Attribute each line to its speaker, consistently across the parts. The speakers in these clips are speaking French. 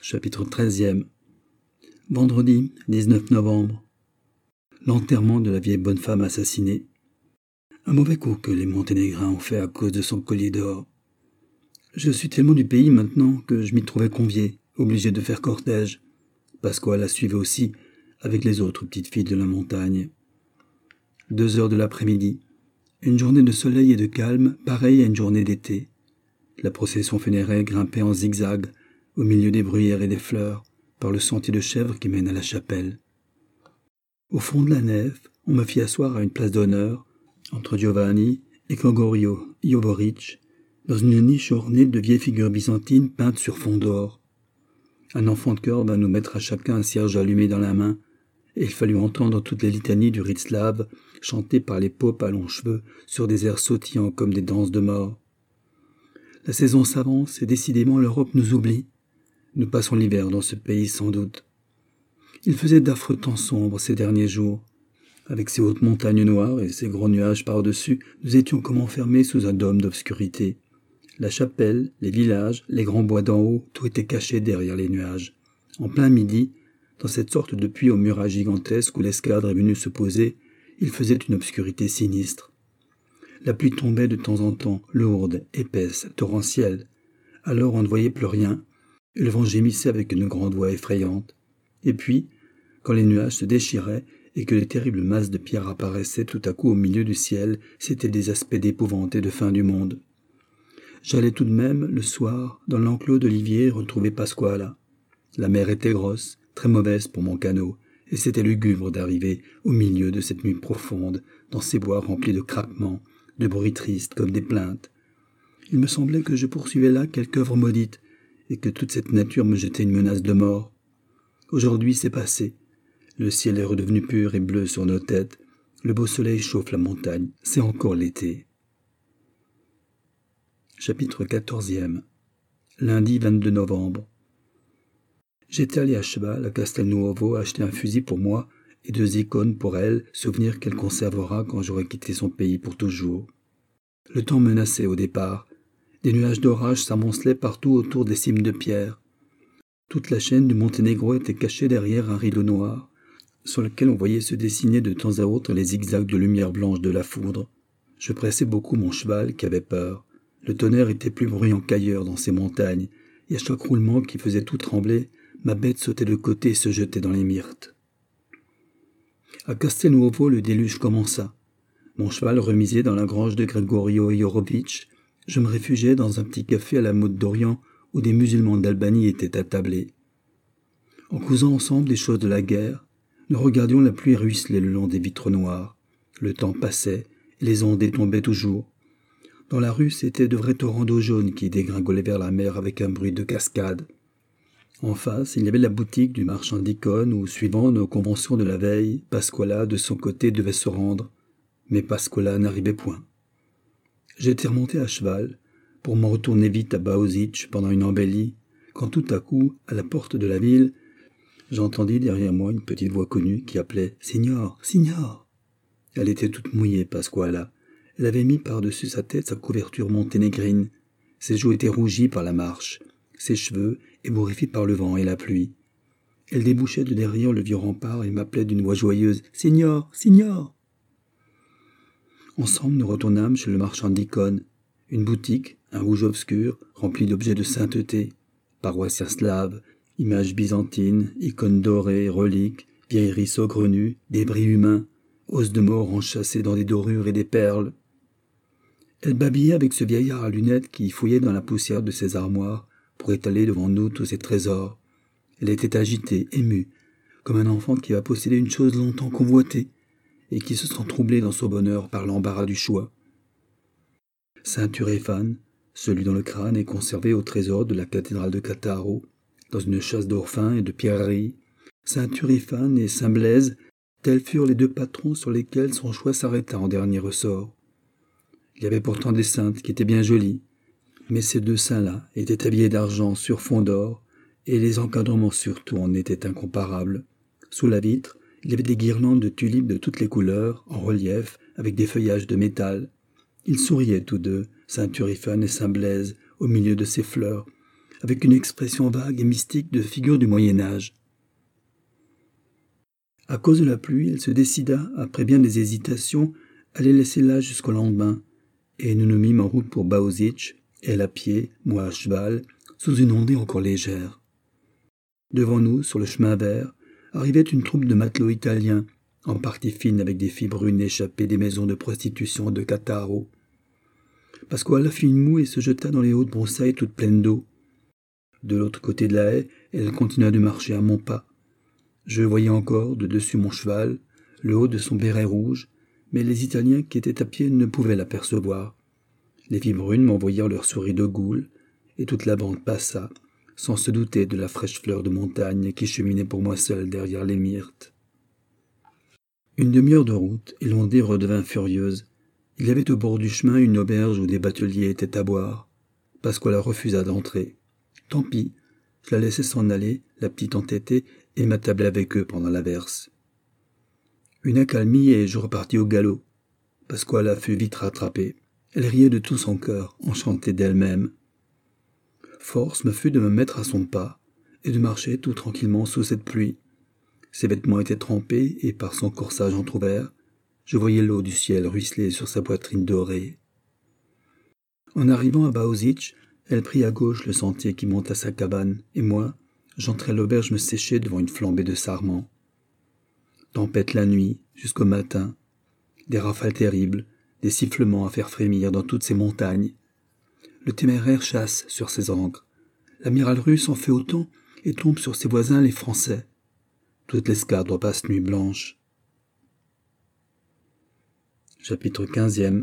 Speaker 1: Chapitre 13e. Vendredi 19 novembre. L'enterrement de la vieille bonne femme assassinée. Un mauvais coup que les Monténégrins ont fait à cause de son collier d'or. Je suis tellement du pays maintenant que je m'y trouvais convié, obligé de faire cortège. Pasquale la suivait aussi, avec les autres petites filles de la montagne. 2 heures de l'après-midi. Une journée de soleil et de calme, pareille à une journée d'été. La procession funéraire grimpait en zigzag, au milieu des bruyères et des fleurs, par le sentier de chèvre qui mène à la chapelle. Au fond de la nef, on me fit asseoir à une place d'honneur, entre Giovanni et Gregorio Jovoritch, dans une niche ornée de vieilles figures byzantines peintes sur fond d'or. Un enfant de chœur vint nous mettre à chacun un cierge allumé dans la main, et il fallut entendre toutes les litanies du rite slave, chantées par les popes à longs cheveux sur des airs sautillants comme des danses de mort. La saison s'avance et décidément l'Europe nous oublie. Nous passons l'hiver dans ce pays sans doute. Il faisait d'affreux temps sombres ces derniers jours. Avec ces hautes montagnes noires et ces gros nuages par-dessus, nous étions comme enfermés sous un dôme d'obscurité. La chapelle, les villages, les grands bois d'en haut, tout était caché derrière les nuages. En plein midi, dans cette sorte de puits aux murailles gigantesques où l'escadre est venue se poser, il faisait une obscurité sinistre. La pluie tombait de temps en temps, lourde, épaisse, torrentielle. Alors on ne voyait plus rien, et le vent gémissait avec une grande voix effrayante. Et puis, quand les nuages se déchiraient et que les terribles masses de pierres apparaissaient tout à coup au milieu du ciel, c'étaient des aspects d'épouvante et de fin du monde. J'allais tout de même, le soir, dans l'enclos d'olivier retrouver Pasquale. La mer était grosse, très mauvaise pour mon canot, et c'était lugubre d'arriver au milieu de cette nuit profonde, dans ces bois remplis de craquements, de bruits tristes comme des plaintes. Il me semblait que je poursuivais là quelque œuvre maudite, et que toute cette nature me jetait une menace de mort. Aujourd'hui c'est passé. Le ciel est redevenu pur et bleu sur nos têtes. Le beau soleil chauffe la montagne. C'est encore l'été. Chapitre 14e. Lundi 22 novembre. J'étais allé à cheval à Castelnuovo acheter un fusil pour moi et 2 icônes pour elle, souvenir qu'elle conservera quand j'aurai quitté son pays pour toujours. Le temps menaçait au départ. Des nuages d'orage s'amoncelaient partout autour des cimes de pierre. Toute la chaîne du Monténégro était cachée derrière un rideau noir, sur lequel on voyait se dessiner de temps à autre les zigzags de lumière blanche de la foudre. Je pressais beaucoup mon cheval qui avait peur. Le tonnerre était plus bruyant qu'ailleurs dans ces montagnes, et à chaque roulement qui faisait tout trembler, ma bête sautait de côté et se jetait dans les myrtes. À Castelnuovo, le déluge commença. Mon cheval remisé dans la grange de Gregorio Jovoritch, je me réfugiais dans un petit café à la mode d'Orient où des musulmans d'Albanie étaient attablés. En causant ensemble des choses de la guerre, nous regardions la pluie ruisseler le long des vitres noires. Le temps passait et les ondées tombaient toujours. Dans la rue, c'étaient de vrais torrents d'eau jaune qui dégringolaient vers la mer avec un bruit de cascade. En face, il y avait la boutique du marchand d'icônes où, suivant nos conventions de la veille, Pasquale, de son côté, devait se rendre. Mais Pasquale n'arrivait point. J'étais remonté à cheval pour m'en retourner vite à Bausić pendant une embellie, quand tout à coup, à la porte de la ville, j'entendis derrière moi une petite voix connue qui appelait « Signor, Signor !» Elle était toute mouillée, Pasquale. Elle avait mis par-dessus sa tête sa couverture monténégrine. Ses joues étaient rougies par la marche, ses cheveux ébouriffés par le vent et la pluie. Elle débouchait de derrière le vieux rempart et m'appelait d'une voix joyeuse « Signor, Signor !» Ensemble, nous retournâmes chez le marchand d'icônes, une boutique, un rouge obscur, rempli d'objets de sainteté, paroissiens slaves, images byzantines, icônes dorées, reliques, vieilleries saugrenues, débris humains, os de mort enchâssés dans des dorures et des perles. Elle babillait avec ce vieillard à lunettes qui fouillait dans la poussière de ses armoires pour étaler devant nous tous ses trésors. Elle était agitée, émue, comme un enfant qui va posséder une chose longtemps convoitée, et qui se sent troublé dans son bonheur par l'embarras du choix. Saint Turéphane, celui dont le crâne est conservé au trésor de la cathédrale de Cattaro, dans une chasse d'or fin et de pierreries, Saint Turéphane et Saint Blaise, tels furent les 2 patrons sur lesquels son choix s'arrêta en dernier ressort. Il y avait pourtant des saintes qui étaient bien jolies, mais ces 2 saints-là étaient habillés d'argent sur fond d'or, et les encadrements surtout en étaient incomparables. Sous la vitre, il y avait des guirlandes de tulipes de toutes les couleurs, en relief, avec des feuillages de métal. Ils souriaient tous 2, Saint Turéphane et Saint Blaise, au milieu de ces fleurs, avec une expression vague et mystique de figure du Moyen-Âge. À cause de la pluie, elle se décida, après bien des hésitations, à les laisser là jusqu'au lendemain, et nous nous mîmes en route pour Bausić, elle à pied, moi à cheval, sous une ondée encore légère. Devant nous, sur le chemin vert, arrivait une troupe de matelots italiens, en partie fine avec des filles brunes échappées des maisons de prostitution de Cattaro. Pasquale fit une moue et se jeta dans les hautes broussailles toutes pleines d'eau. De l'autre côté de la haie, elle continua de marcher à mon pas. Je voyais encore, de dessus mon cheval, le haut de son béret rouge, mais les Italiens qui étaient à pied ne pouvaient l'apercevoir. Les filles brunes m'envoyèrent leurs souris de goule, et toute la bande passa, sans se douter de la fraîche fleur de montagne qui cheminait pour moi seul derrière les myrtes. Une demi-heure de route, et l'ondée redevint furieuse. Il y avait au bord du chemin une auberge où des bateliers étaient à boire. Pasquale refusa d'entrer. Tant pis, je la laissai s'en aller, la petite entêtée, et m'attablai avec eux pendant l'averse. Une accalmie et je repartis au galop. Pasquale fut vite rattrapée. Elle riait de tout son cœur, enchantée d'elle-même. Force me fut de me mettre à son pas et de marcher tout tranquillement sous cette pluie. Ses vêtements étaient trempés et par son corsage entrouvert, je voyais l'eau du ciel ruisseler sur sa poitrine dorée. En arrivant à Bausić, elle prit à gauche le sentier qui monte à sa cabane, et moi, j'entrai à l'auberge me sécher devant une flambée de sarments. Tempête la nuit, jusqu'au matin, des rafales terribles, des sifflements à faire frémir dans toutes ces montagnes. Le téméraire chasse sur ses ancres. L'amiral russe en fait autant et tombe sur ses voisins les Français. Toute l'escadre passe nuit blanche. Chapitre 15e.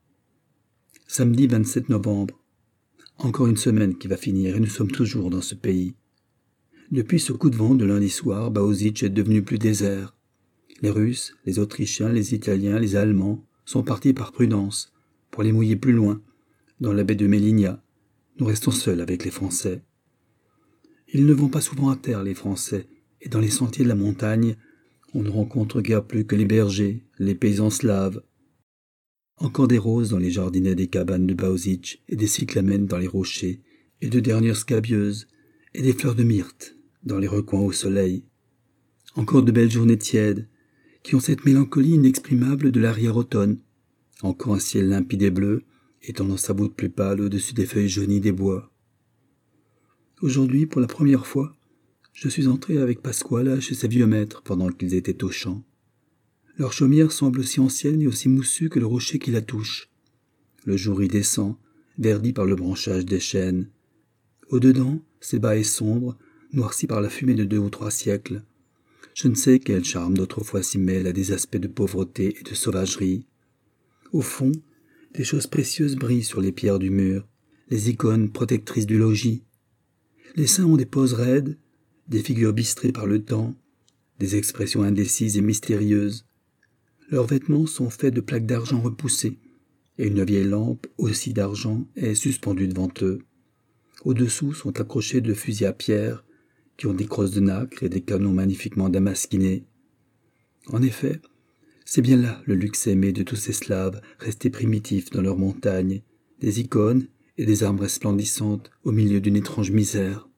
Speaker 1: Samedi 27 novembre. Encore une semaine qui va finir et nous sommes toujours dans ce pays. Depuis ce coup de vent de lundi soir, Bausić est devenu plus désert. Les Russes, les Autrichiens, les Italiens, les Allemands sont partis par prudence pour les mouiller plus loin, dans la baie de Melinia. Nous restons seuls avec les Français. Ils ne vont pas souvent à terre, les Français, et dans les sentiers de la montagne, on ne rencontre guère plus que les bergers, les paysans slaves. Encore des roses dans les jardinets des cabanes de Bausić et des cyclamènes dans les rochers, et de dernières scabieuses, et des fleurs de myrte dans les recoins au soleil. Encore de belles journées tièdes, qui ont cette mélancolie inexprimable de l'arrière-automne. Encore un ciel limpide et bleu, étendant sa voûte plus pâle au-dessus des feuilles jaunies des bois. Aujourd'hui, pour la première fois, je suis entré avec Pasquale chez ses vieux maîtres pendant qu'ils étaient au champ. Leur chaumière semble aussi ancienne et aussi moussue que le rocher qui la touche. Le jour y descend, verdi par le branchage des chênes. Au-dedans, ses bas est sombre, noirci par la fumée de 2 ou 3 siècles. Je ne sais quel charme d'autrefois s'y mêle à des aspects de pauvreté et de sauvagerie. Au fond, des choses précieuses brillent sur les pierres du mur, les icônes protectrices du logis. Les saints ont des poses raides, des figures bistrées par le temps, des expressions indécises et mystérieuses. Leurs vêtements sont faits de plaques d'argent repoussées, et une vieille lampe, aussi d'argent, est suspendue devant eux. Au-dessous sont accrochés 2 fusils à pierre, qui ont des crosses de nacre et des canons magnifiquement damasquinés. En effet, c'est bien là le luxe aimé de tous ces Slaves restés primitifs dans leurs montagnes, des icônes et des armes resplendissantes au milieu d'une étrange misère.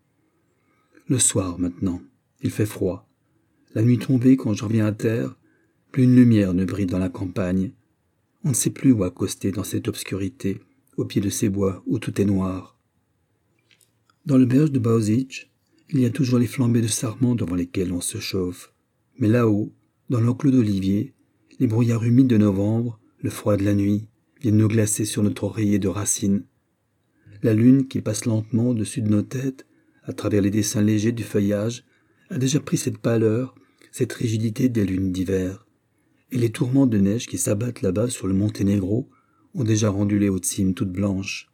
Speaker 1: Le soir maintenant, il fait froid. La nuit tombée, quand je reviens à terre, plus une lumière ne brille dans la campagne. On ne sait plus où accoster dans cette obscurité, au pied de ces bois où tout est noir. Dans l'auberge de Bausić, il y a toujours les flambées de sarments devant lesquelles on se chauffe. Mais là-haut, dans l'enclos d'olivier, les brouillards humides de novembre, le froid de la nuit, viennent nous glacer sur notre oreiller de racines. La lune qui passe lentement au-dessus de nos têtes, à travers les dessins légers du feuillage, a déjà pris cette pâleur, cette rigidité des lunes d'hiver. Et les tourments de neige qui s'abattent là-bas sur le Monténégro ont déjà rendu les hautes cimes toutes blanches.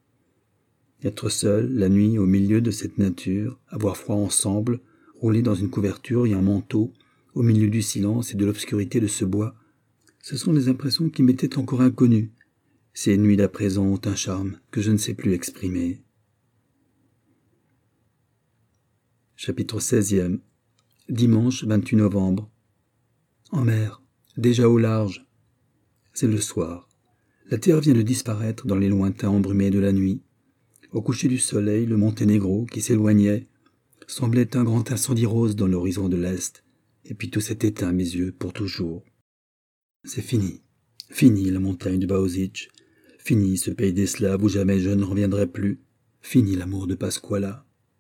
Speaker 1: Être seul, la nuit, au milieu de cette nature, avoir froid ensemble, rouler dans une couverture et un manteau, au milieu du silence et de l'obscurité de ce bois, ce sont des impressions qui m'étaient encore inconnues. Ces nuits d'à présent ont un charme que je ne sais plus exprimer. Chapitre 16e. Dimanche 28 novembre. En mer, déjà au large. C'est le soir. La terre vient de disparaître dans les lointains embrumés de la nuit. Au coucher du soleil, le Monténégro, qui s'éloignait, semblait un grand incendie rose dans l'horizon de l'Est, et puis tout s'est éteint à mes yeux pour toujours. C'est fini. Fini la montagne de Bausić. Fini ce pays des Slaves où jamais je ne reviendrai plus. Fini l'amour de Pasquala.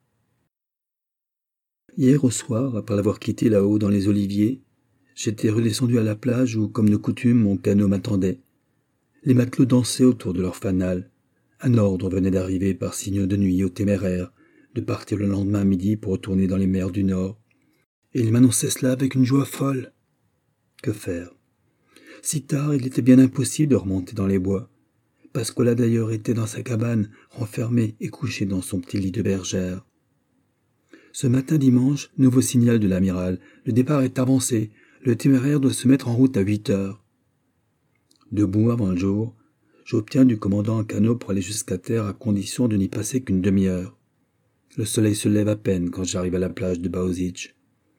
Speaker 1: Hier au soir, après l'avoir quitté là-haut dans les oliviers, j'étais redescendu à la plage où, comme de coutume, mon canot m'attendait. Les matelots dansaient autour de leur fanal. Un ordre venait d'arriver par signe de nuit aux téméraires, de partir le lendemain midi pour retourner dans les mers du Nord. Et ils m'annonçaient cela avec une joie folle. Que faire? Si tard, il était bien impossible de remonter dans les bois. Pasquala d'ailleurs était dans sa cabane, renfermé et couché dans son petit lit de bergère. Ce matin dimanche, nouveau signal de l'amiral. Le départ est avancé. Le téméraire doit se mettre en route à 8 heures. Debout avant le jour, j'obtiens du commandant un canot pour aller jusqu'à terre à condition de n'y passer qu'une demi-heure. Le soleil se lève à peine quand j'arrive à la plage de Bausić.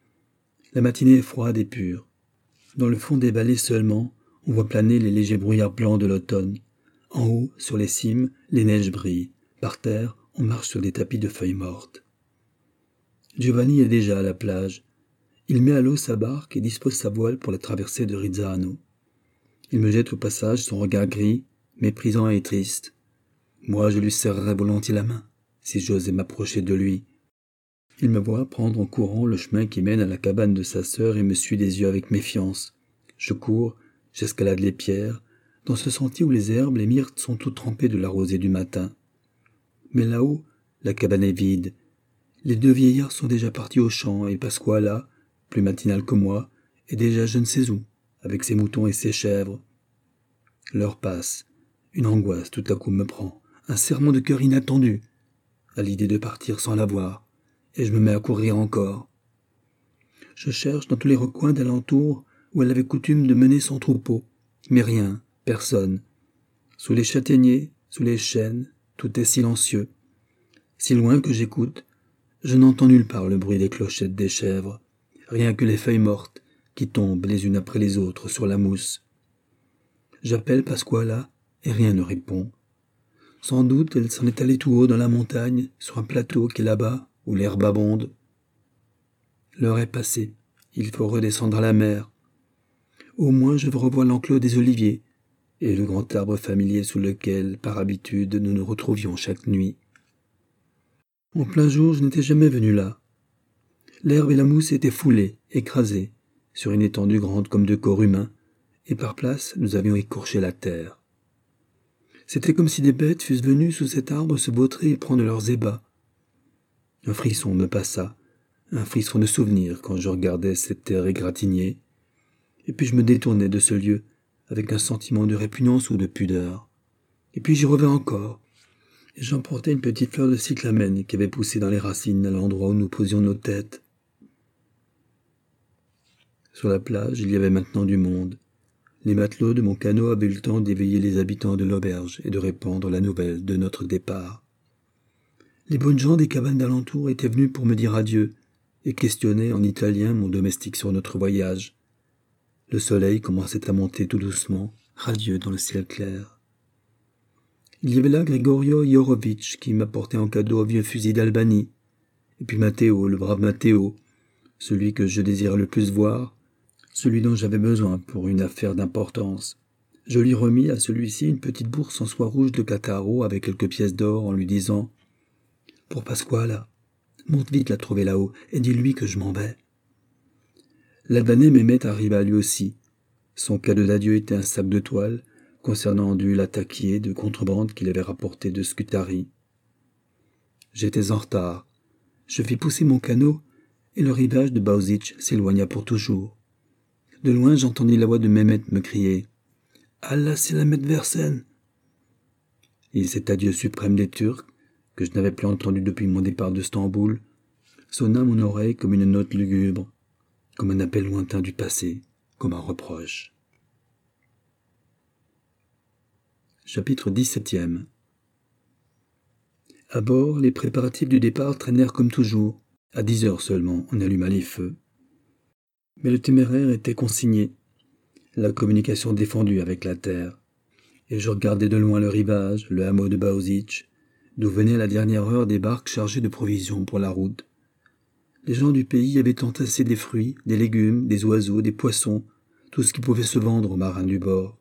Speaker 1: La matinée est froide et pure. Dans le fond des vallées seulement, on voit planer les légers brouillards blancs de l'automne. En haut, sur les cimes, les neiges brillent. Par terre, on marche sur des tapis de feuilles mortes. Giovanni est déjà à la plage. Il met à l'eau sa barque et dispose sa voile pour la traversée de Rizzano. Il me jette au passage son regard gris, méprisant et triste. Moi, je lui serrerais volontiers la main, si j'osais m'approcher de lui. Il me voit prendre en courant le chemin qui mène à la cabane de sa sœur et me suit des yeux avec méfiance. Je cours, j'escalade les pierres, dans ce sentier où les herbes, les myrtes sont toutes trempées de la rosée du matin. Mais là-haut, la cabane est vide. Les deux vieillards sont déjà partis au champ et Pasquala, plus matinal que moi, est déjà je ne sais où, avec ses moutons et ses chèvres. L'heure passe. Une angoisse tout à coup me prend, un serrement de cœur inattendu, à l'idée de partir sans la voir, et je me mets à courir encore. Je cherche dans tous les recoins d'alentour où elle avait coutume de mener son troupeau, mais rien, personne. Sous les châtaigniers, sous les chênes, tout est silencieux. Si loin que j'écoute, je n'entends nulle part le bruit des clochettes des chèvres, rien que les feuilles mortes qui tombent les unes après les autres sur la mousse. J'appelle Pasquala et rien ne répond. Sans doute elle s'en est allée tout haut dans la montagne, sur un plateau qui est là-bas, où l'herbe abonde. L'heure est passée, il faut redescendre à la mer. Au moins je veux revoir l'enclos des oliviers et le grand arbre familier sous lequel, par habitude, nous nous retrouvions chaque nuit. En plein jour, je n'étais jamais venu là. L'herbe et la mousse étaient foulées, écrasées, sur une étendue grande comme 2 corps humains, et par place, nous avions écorché la terre. C'était comme si des bêtes fussent venues sous cet arbre se vautrer et prendre leurs ébats. Un frisson me passa, un frisson de souvenir quand je regardais cette terre égratignée, et puis je me détournais de ce lieu avec un sentiment de répugnance ou de pudeur. Et puis j'y revins encore, et j'emportais une petite fleur de cyclamène qui avait poussé dans les racines à l'endroit où nous posions nos têtes. Sur la plage, il y avait maintenant du monde. Les matelots de mon canot avaient eu le temps d'éveiller les habitants de l'auberge et de répandre la nouvelle de notre départ. Les bonnes gens des cabanes d'alentour étaient venus pour me dire adieu et questionner en italien mon domestique sur notre voyage. Le soleil commençait à monter tout doucement, radieux dans le ciel clair. Il y avait là Gregorio Jorovitch qui m'apportait en cadeau un vieux fusil d'Albanie, et puis Matteo, le brave Matteo, celui que je désirais le plus voir, celui dont j'avais besoin pour une affaire d'importance. Je lui remis à celui-ci une petite bourse en soie rouge de Cattaro avec quelques pièces d'or en lui disant « Pour Pasquala, monte vite la trouver là-haut et dis-lui que je m'en vais. » L'Albanais Mehmet arriva lui aussi. Son cadeau d'adieu était un sac de toile concernant du latakié de contrebande qu'il avait rapporté de Scutari. J'étais en retard. Je fis pousser mon canot et le rivage de Bausić s'éloigna pour toujours. De loin, j'entendis la voix de Mehmet me crier « Allah selamet versen !» Et cet adieu suprême des Turcs, que je n'avais plus entendu depuis mon départ de Stamboul, sonna à mon oreille comme une note lugubre, comme un appel lointain du passé, comme un reproche. Chapitre 17e. À bord, les préparatifs du départ traînèrent comme toujours. À 10 heures seulement, on alluma les feux. Mais le téméraire était consigné, la communication défendue avec la terre, et je regardais de loin le rivage, le hameau de Bausić, d'où venait la dernière heure des barques chargées de provisions pour la route. Les gens du pays avaient entassé des fruits, des légumes, des oiseaux, des poissons, tout ce qui pouvait se vendre aux marins du bord.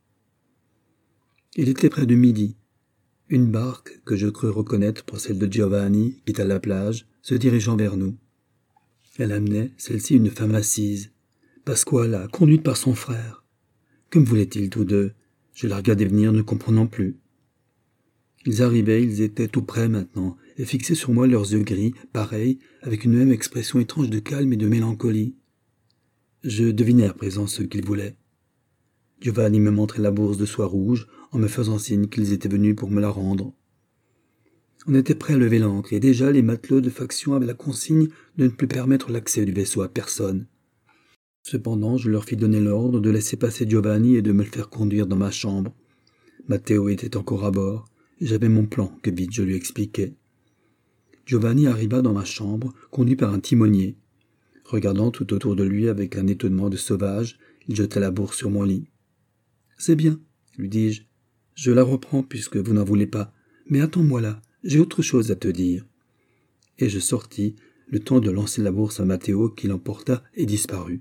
Speaker 1: Il était près de midi. Une barque, que je crus reconnaître pour celle de Giovanni, quitta la plage, se dirigeant vers nous. Elle amenait, celle-ci, une femme assise, Pasquala, conduite par son frère. Que me voulaient-ils tous deux? Je la regardais venir, ne comprenant plus. Ils arrivaient, ils étaient tout près maintenant, et fixaient sur moi leurs yeux gris, pareils, avec une même expression étrange de calme et de mélancolie. Je devinais à présent ce qu'ils voulaient. Giovanni me montrait la bourse de soie rouge, en me faisant signe qu'ils étaient venus pour me la rendre. On était prêt à lever l'ancre, et déjà les matelots de faction avaient la consigne de ne plus permettre l'accès du vaisseau à personne. Cependant, je leur fis donner l'ordre de laisser passer Giovanni et de me le faire conduire dans ma chambre. Matteo était encore à bord, et j'avais mon plan que vite je lui expliquai. Giovanni arriva dans ma chambre, conduit par un timonier. Regardant tout autour de lui avec un étonnement de sauvage, il jeta la bourse sur mon lit. « C'est bien, » lui dis-je. « Je la reprends puisque vous n'en voulez pas. Mais attends-moi là, j'ai autre chose à te dire. » Et je sortis, le temps de lancer la bourse à Matteo qui l'emporta et disparut.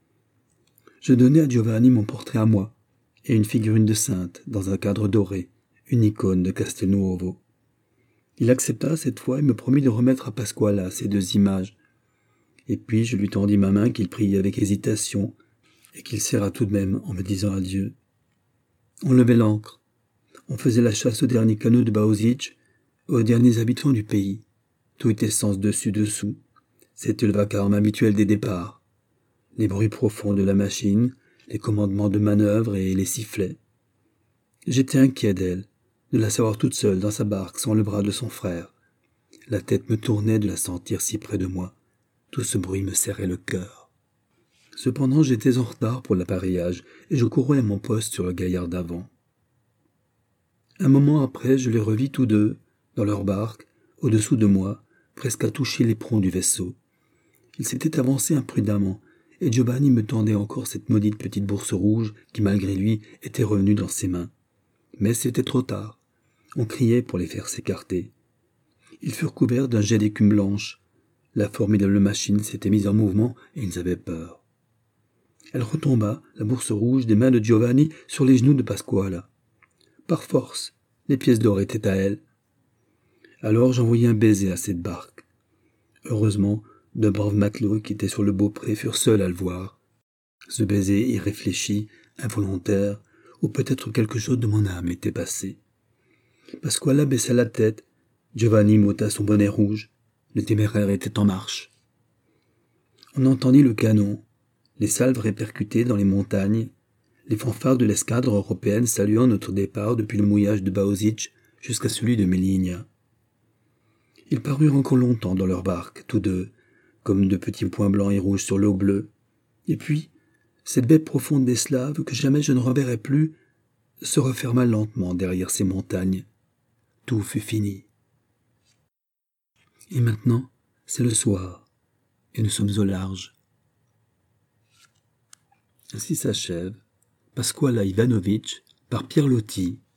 Speaker 1: Je donnai à Giovanni mon portrait à moi, et une figurine de sainte dans un cadre doré, une icône de Castelnuovo. Il accepta cette fois et me promit de remettre à Pasquala ces deux images. Et puis je lui tendis ma main qu'il prit avec hésitation, et qu'il serra tout de même en me disant adieu. On levait l'ancre. On faisait la chasse aux derniers canots de Bausic, aux derniers habitants du pays. Tout était sens dessus-dessous. C'était le vacarme habituel des départs. Les bruits profonds de la machine, les commandements de manœuvre et les sifflets. J'étais inquiet d'elle, de la savoir toute seule dans sa barque sans le bras de son frère. La tête me tournait de la sentir si près de moi. Tout ce bruit me serrait le cœur. Cependant, j'étais en retard pour l'appareillage et je courais à mon poste sur le gaillard d'avant. Un moment après, je les revis tous deux, dans leur barque, au-dessous de moi, presque à toucher l'éperon du vaisseau. Ils s'étaient avancés imprudemment, et Giovanni me tendait encore cette maudite petite bourse rouge qui, malgré lui, était revenue dans ses mains. Mais c'était trop tard. On criait pour les faire s'écarter. Ils furent couverts d'un jet d'écume blanche. La formidable machine s'était mise en mouvement et ils avaient peur. Elle retomba, la bourse rouge, des mains de Giovanni sur les genoux de Pasquala. Par force, les pièces d'or étaient à elle. Alors j'envoyai un baiser à cette barque. Heureusement, de braves matelots qui étaient sur le beaupré furent seuls à le voir. Ce baiser irréfléchi, involontaire, ou peut-être quelque chose de mon âme était passé. Pasquala baissa la tête, Giovanni m'ôta son bonnet rouge, le téméraire était en marche. On entendit le canon, les salves répercutées dans les montagnes, les fanfares de l'escadre européenne saluant notre départ depuis le mouillage de Bausic jusqu'à celui de Méligna. Ils parurent encore longtemps dans leur barque, tous deux, comme de petits points blancs et rouges sur l'eau bleue. Et puis, cette baie profonde des Slaves, que jamais je ne reverrai plus, se referma lentement derrière ces montagnes. Tout fut fini. Et maintenant, c'est le soir, et nous sommes au large. Ainsi s'achève Pasquala Ivanovic par Pierre Loti,